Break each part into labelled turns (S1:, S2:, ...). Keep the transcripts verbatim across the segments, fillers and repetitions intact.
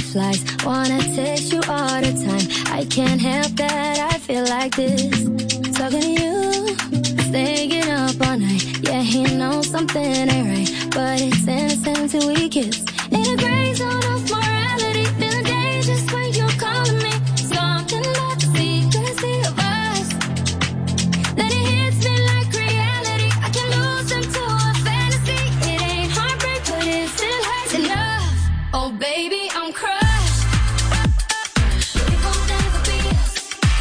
S1: butterflies. Wanna taste you all the time. I can't help that I feel like this. Talking to you, staying up all night. Yeah, he knows something ain't right, but it's innocent till we kiss. In a gray zone of morality, feeling dangerous when you're calling me. Something about the secrecy of us. Then it hits me like reality. I can lose into a fantasy. It ain't heartbreak, but it still hurts enough. Oh baby, I'm crushed. It won't never be us.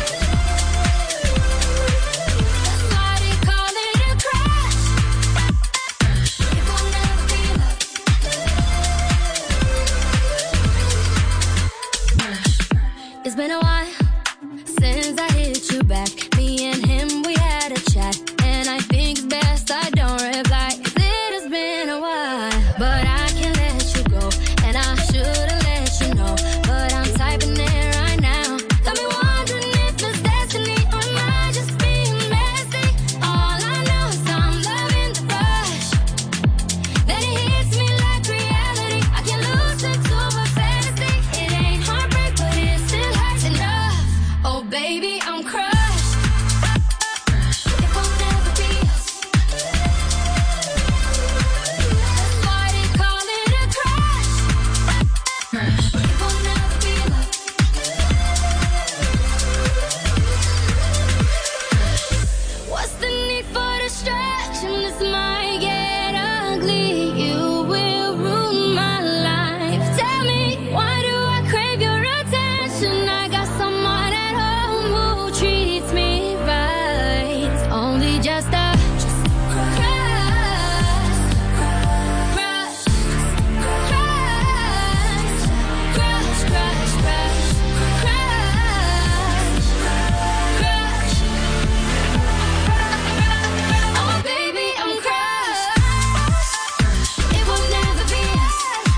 S1: That's why they call it a crush. It won't never be love. It's been a while since I hit you back. Me and him, we had a chat, and I think it's best I don't reply. 'Cause it has been a while, but I can't let you go, and I should've let you know. But I'm typing it right now. Got me wondering if it's destiny, or am I just being messy? All I know is I'm loving the rush. Then it hits me like reality. I can lose into a fantasy. It ain't heartbreak, but it still hurts enough. Oh baby, I'm crushed. It won't never be us. That's why they call it a crush. It won't never be love. What's the need for distraction? This might get ugly. You will ruin my life. Tell me, why do I crave your attention? I got someone at home who treats me right. It's only just a crush, crush, crush, crush, crush, crush, crush, crush. Oh baby, I'm crushed. It will never be us.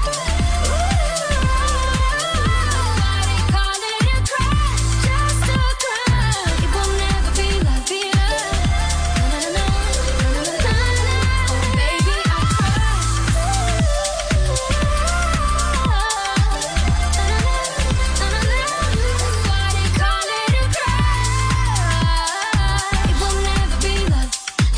S1: Why they call it a crush? Just a crush. It will never be love, be love. Na, na, na, na, na, na, na. Oh baby, I'm crushed. Na, na, na, na, na. That's why they call it a crush. It will never be love.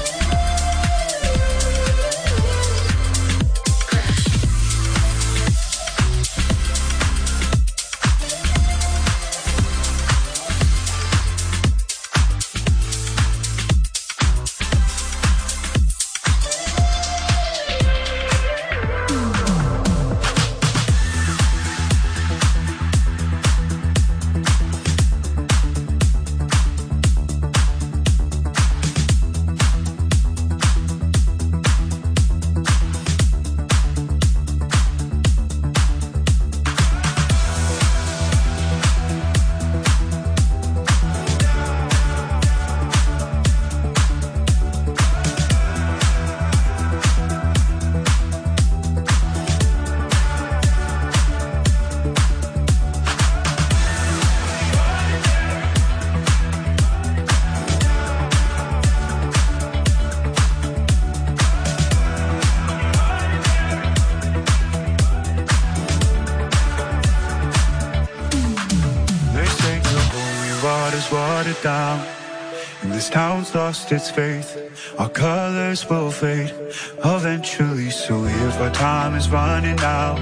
S2: They say the holy water's watered down, and this town's lost its faith. Our colors will fade eventually, so if our time is running out,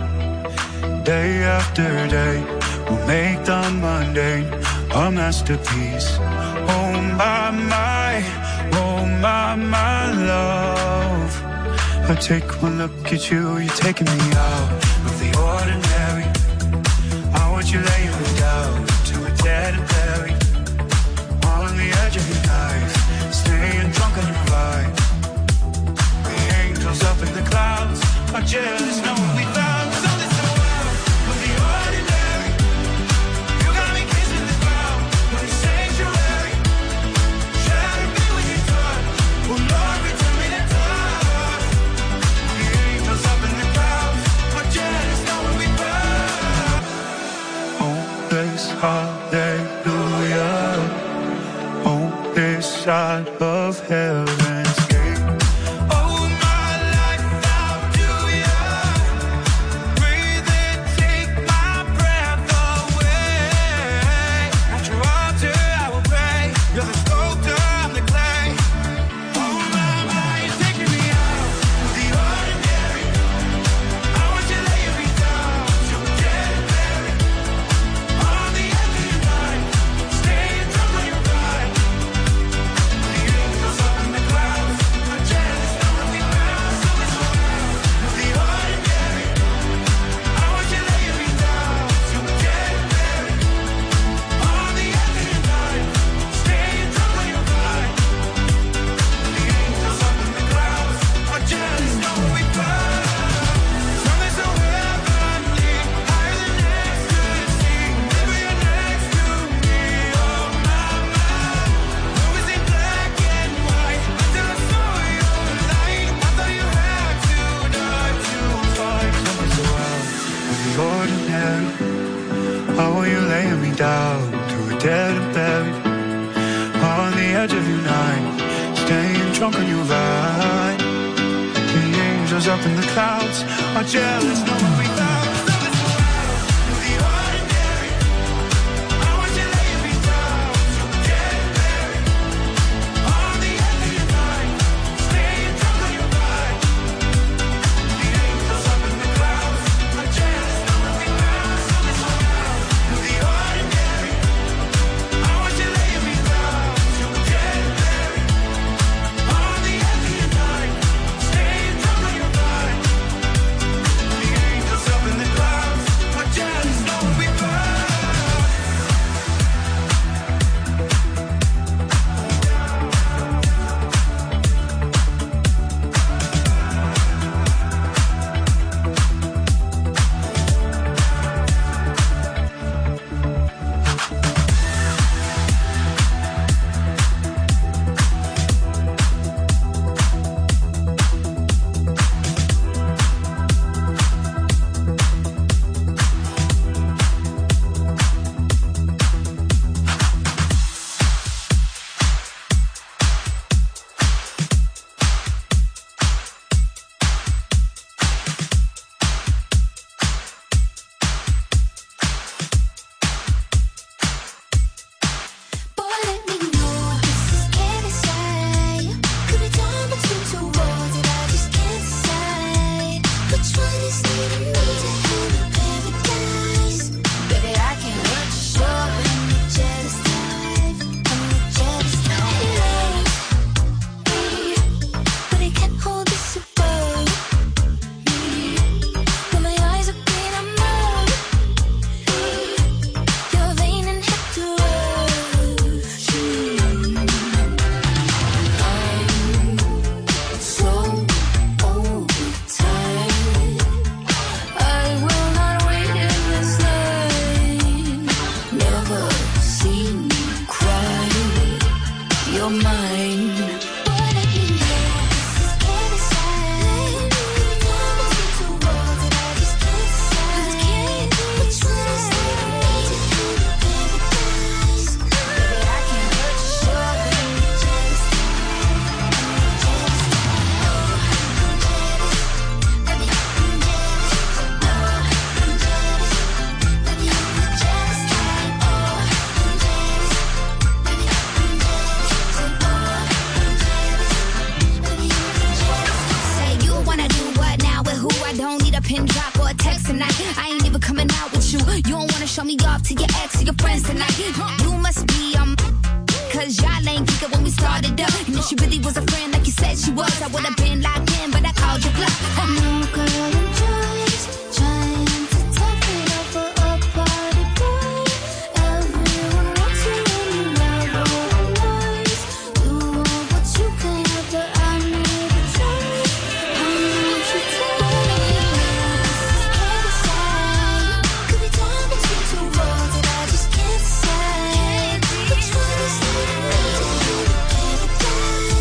S2: day after day, we'll make the mundane a masterpiece. Oh my, my, oh my, my love. I take one look at you, you're taking me out of the ordinary. I want you laying me down to a dead and buried on the edge of your knife, staying drunk on your ride. The angels up in the clouds are jealous, knowing we found something so wild of the ordinary. You got me kissing the ground on the sanctuary, trying to be with you touch. Oh Lord, return me that touch. The angels up in the clouds are jealous, knowing we found. Oh, this hallelujah. Oh, this side of heaven's gate. Oh, my life, I'll do ya. Breathe and take my breath. dead and buried on the edge of your night, staying drunk on your ride. The angels up in the clouds are jealous, knowing we found.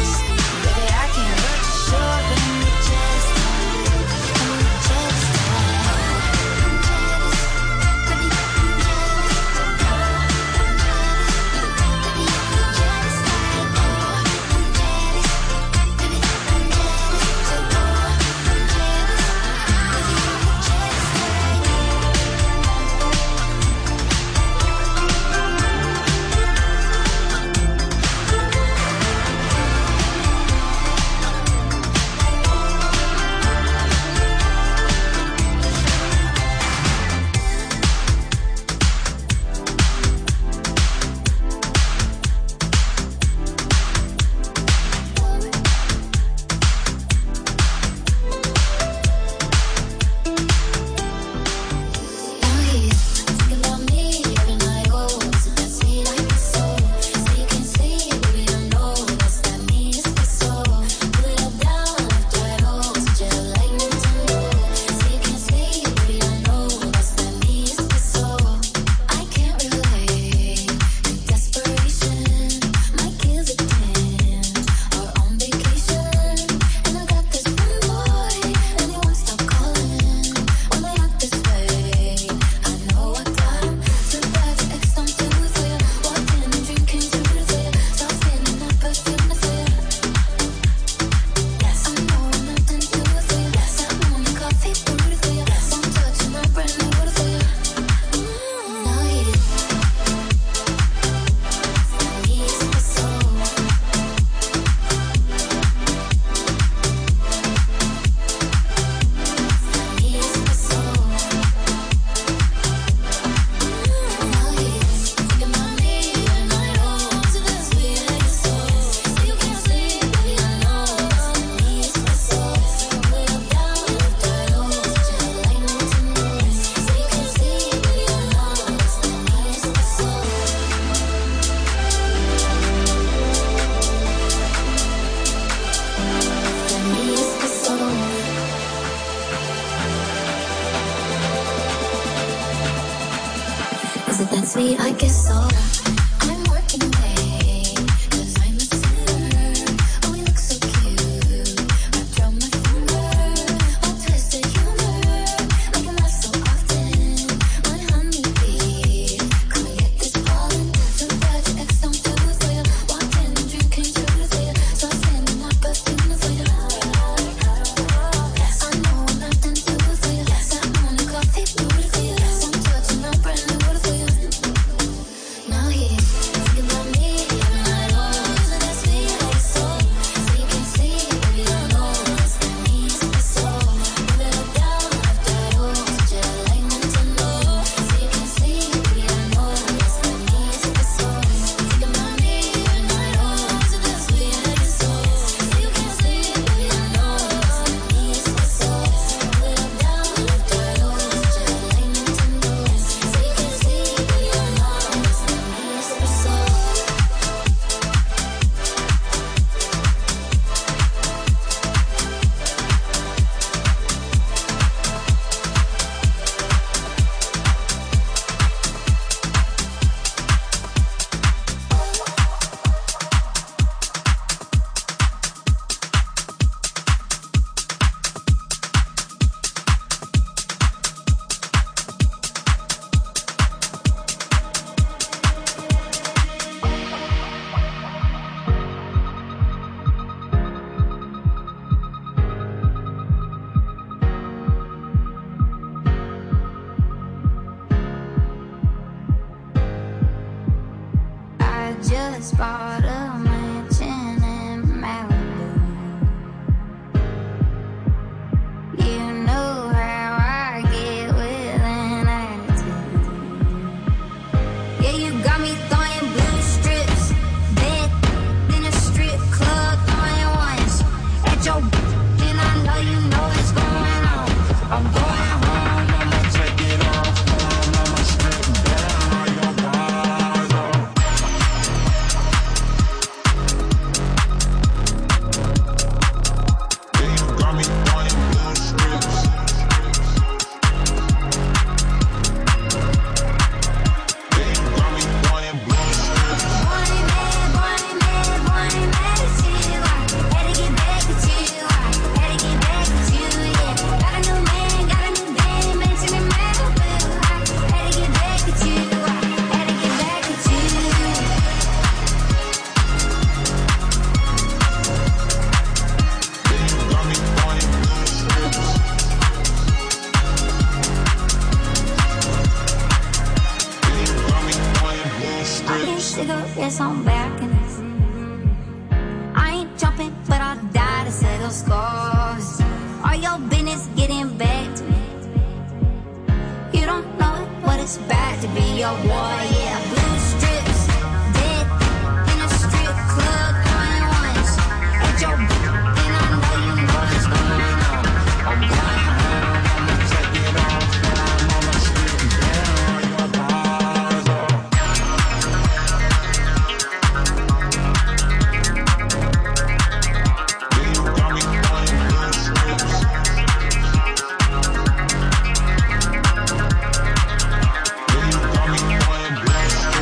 S1: Baby, I can't hurt you, sure, but I'm just bought a mansion in Malibu. You know how I get with an attitude. Yeah, you got me throwing blue strips, bed in a strip club, throwing ones at your. Then I know you know what's going on. I'm going home, I'ma take it off, I'ma strip down your bars off. Yeah, you got me throwing blue strips. Yeah, you got me throwing blue strips. Born and mad, born and mad, born and mad at you. I had to get back at you. I had to get back at you, yeah. Got a new man, got a new dame, mansion in Malibu. I had to get back at you. I had to get back at you. Got me throwing blue strips. Got me throwing blue strips. Cigarettes on balconies. I ain't jumping, but I'll die to settle scores. All your business getting back to me. You don't know what it's bad to be your war, yeah. Blue strips, dead in a strip club, throwing ones at your. Then I know you know what's going on. I'm going home, I'ma take it off, I'ma strip down your bars off. Yeah, you got me throwing blue strips. Yeah, you got me throwing blue strips.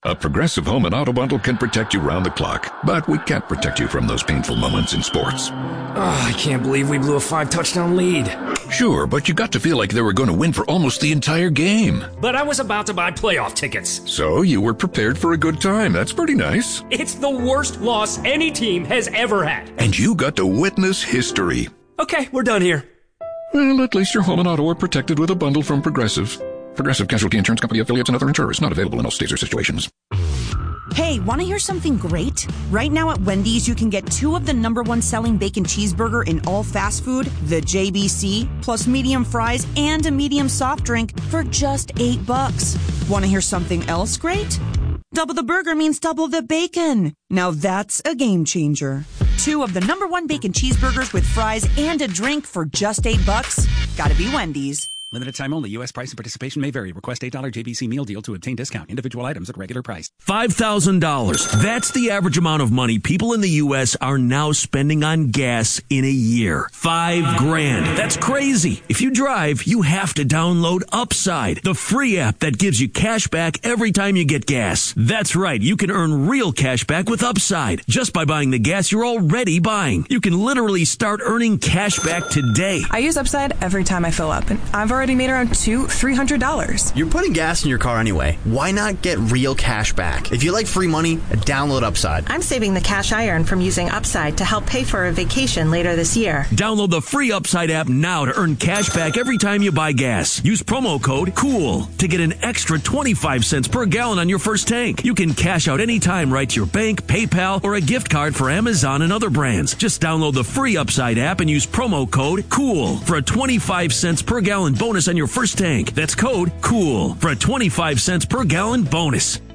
S3: A Progressive Home and Auto Bundle can protect you round the clock, but we can't protect you from those painful moments in sports.
S4: Oh, I can't believe we blew a five-touchdown lead.
S3: Sure, but you got to feel like they were going to win for almost the entire game.
S4: But I was about to buy playoff tickets.
S3: So you were prepared for a good time. That's pretty nice.
S4: It's the worst loss any team has ever had.
S3: And you got to witness history.
S4: Okay, we're done here.
S3: Well, at least your home and auto are protected with a bundle from Progressive. Progressive Casualty Insurance Company affiliates and other insurers. Not available in all states or situations.
S5: Hey, want to hear something great? Right now at Wendy's, you can get two of the number one selling bacon cheeseburger in all fast food, the J B C, plus medium fries and a medium soft drink for just eight bucks. Want to hear something else great? Double the burger means double the bacon. Now that's a game changer. Two of the number one bacon cheeseburgers with fries and a drink for just eight bucks. Gotta be Wendy's.
S6: Limited time only. U S price and participation may vary. Request eight dollars J B C meal deal to obtain discount. Individual items at regular price.
S7: five thousand dollars. That's the average amount of money people in the U S are now spending on gas in a year. Five grand. That's crazy. If you drive, you have to download Upside, the free app that gives you cash back every time you get gas. That's right. You can earn real cash back with Upside just by buying the gas you're already buying. You can literally start earning cash back today.
S8: I use Upside every time I fill up, and I've already already made around two, three hundred dollars.
S9: You're putting gas in your car anyway. Why not get real cash back? If you like free money, download Upside.
S10: I'm saving the cash I earn from using Upside to help pay for a vacation later this year.
S7: Download the free Upside app now to earn cash back every time you buy gas. Use promo code COOL to get an extra twenty-five cents per gallon on your first tank. You can cash out anytime right to your bank, PayPal, or a gift card for Amazon and other brands. Just download the free Upside app and use promo code COOL for a twenty-five cents per gallon bonus on your first tank. That's code COOL for a twenty-five cents per gallon bonus.